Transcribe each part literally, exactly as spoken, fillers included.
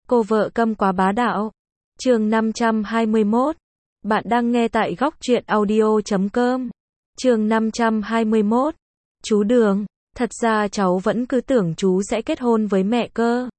Cô vợ câm quá bá đạo. Chương năm trăm hai mươi mốt. Bạn đang nghe tại góc truyện audio chấm com. Chương năm trăm hai mươi mốt. Chú Đường, thật ra cháu vẫn cứ tưởng chú sẽ kết hôn với mẹ cơ.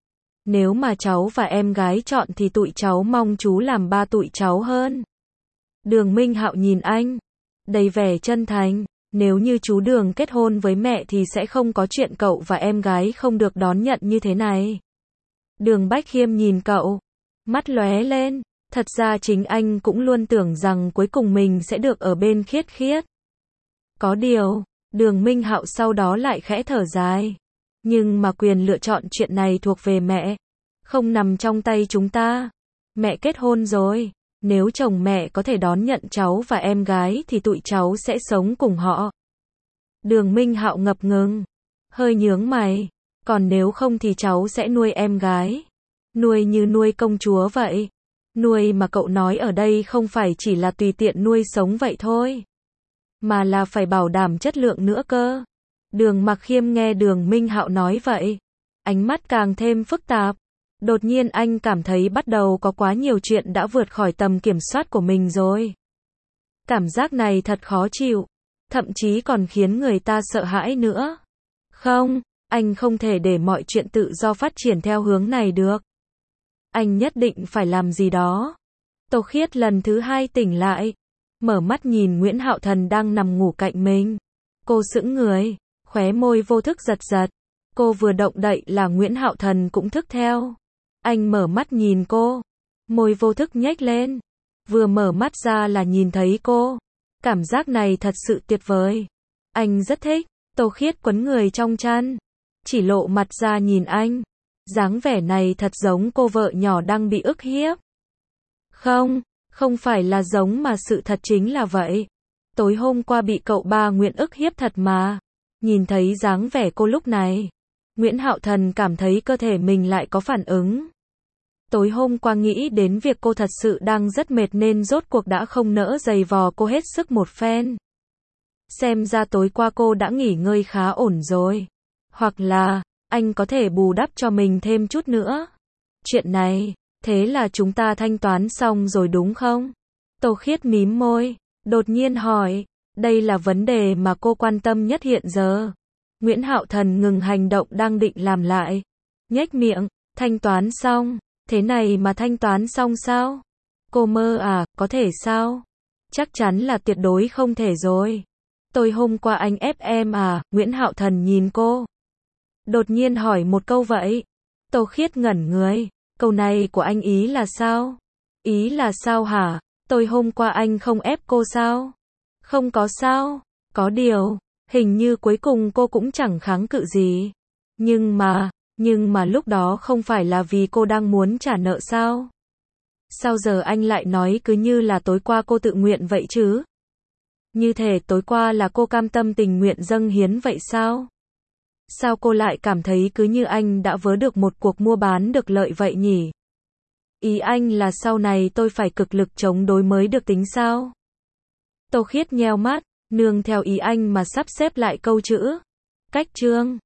Nếu mà cháu và em gái chọn thì tụi cháu mong chú làm ba tụi cháu hơn. Đường Minh Hạo nhìn anh, đầy vẻ chân thành. Nếu như chú Đường kết hôn với mẹ thì sẽ không có chuyện cậu và em gái không được đón nhận như thế này. Đường Bách Khiêm nhìn cậu, mắt lóe lên. Thật ra chính anh cũng luôn tưởng rằng cuối cùng mình sẽ được ở bên Khiết Khiết. Có điều, Đường Minh Hạo sau đó lại khẽ thở dài. Nhưng mà quyền lựa chọn chuyện này thuộc về mẹ, không nằm trong tay chúng ta. Mẹ kết hôn rồi, nếu chồng mẹ có thể đón nhận cháu và em gái thì tụi cháu sẽ sống cùng họ. Đường Minh Hạo ngập ngừng, hơi nhướng mày. Còn nếu không thì cháu sẽ nuôi em gái. Nuôi như nuôi công chúa vậy. Nuôi mà cậu nói ở đây không phải chỉ là tùy tiện nuôi sống vậy thôi, mà là phải bảo đảm chất lượng nữa cơ. Đường Mặc Khiêm nghe Đường Minh Hạo nói vậy, ánh mắt càng thêm phức tạp. Đột nhiên anh cảm thấy bắt đầu có quá nhiều chuyện đã vượt khỏi tầm kiểm soát của mình rồi. Cảm giác này thật khó chịu, thậm chí còn khiến người ta sợ hãi nữa. Không, anh không thể để mọi chuyện tự do phát triển theo hướng này được. Anh nhất định phải làm gì đó. Tô Khiết lần thứ hai tỉnh lại, mở mắt nhìn Nguyễn Hạo Thần đang nằm ngủ cạnh mình. Cô sững người, khóe môi vô thức giật giật. Cô vừa động đậy là Nguyễn Hạo Thần cũng thức theo. Anh mở mắt nhìn cô, môi vô thức nhếch lên. Vừa mở mắt ra là nhìn thấy cô. Cảm giác này thật sự tuyệt vời. Anh rất thích. Tô Khiết quấn người trong chăn, chỉ lộ mặt ra nhìn anh. Dáng vẻ này thật giống cô vợ nhỏ đang bị ức hiếp. Không, không phải là giống mà sự thật chính là vậy. Tối hôm qua bị cậu ba Nguyễn ức hiếp thật mà. Nhìn thấy dáng vẻ cô lúc này, Nguyễn Hạo Thần cảm thấy cơ thể mình lại có phản ứng. Tối hôm qua nghĩ đến việc cô thật sự đang rất mệt nên rốt cuộc đã không nỡ giày vò cô hết sức một phen. Xem ra tối qua cô đã nghỉ ngơi khá ổn rồi. Hoặc là, anh có thể bù đắp cho mình thêm chút nữa. Chuyện này, thế là chúng ta thanh toán xong rồi đúng không? Tô Khiết mím môi, đột nhiên hỏi, đây là vấn đề mà cô quan tâm nhất hiện giờ. Nguyễn Hạo Thần ngừng hành động đang định làm lại. Nhếch miệng, thanh toán xong, thế này mà thanh toán xong sao? Cô mơ à, có thể sao? Chắc chắn là tuyệt đối không thể rồi. Tối hôm qua anh ép em à? Nguyễn Hạo Thần nhìn cô, đột nhiên hỏi một câu vậy. Tô Khiết ngẩn người, câu này của anh ý là sao? Ý là sao hả? Tối hôm qua anh không ép cô sao? Không có sao, có điều, hình như cuối cùng cô cũng chẳng kháng cự gì. Nhưng mà, nhưng mà lúc đó không phải là vì cô đang muốn trả nợ sao? Sao giờ anh lại nói cứ như là tối qua cô tự nguyện vậy chứ? Như thể tối qua là cô cam tâm tình nguyện dâng hiến vậy sao? Sao cô lại cảm thấy cứ như anh đã vớ được một cuộc mua bán được lợi vậy nhỉ? Ý anh là sau này tôi phải cực lực chống đối mới được tính sao? Tô Khiết nheo mắt, nương theo ý anh mà sắp xếp lại câu chữ. Cách chương.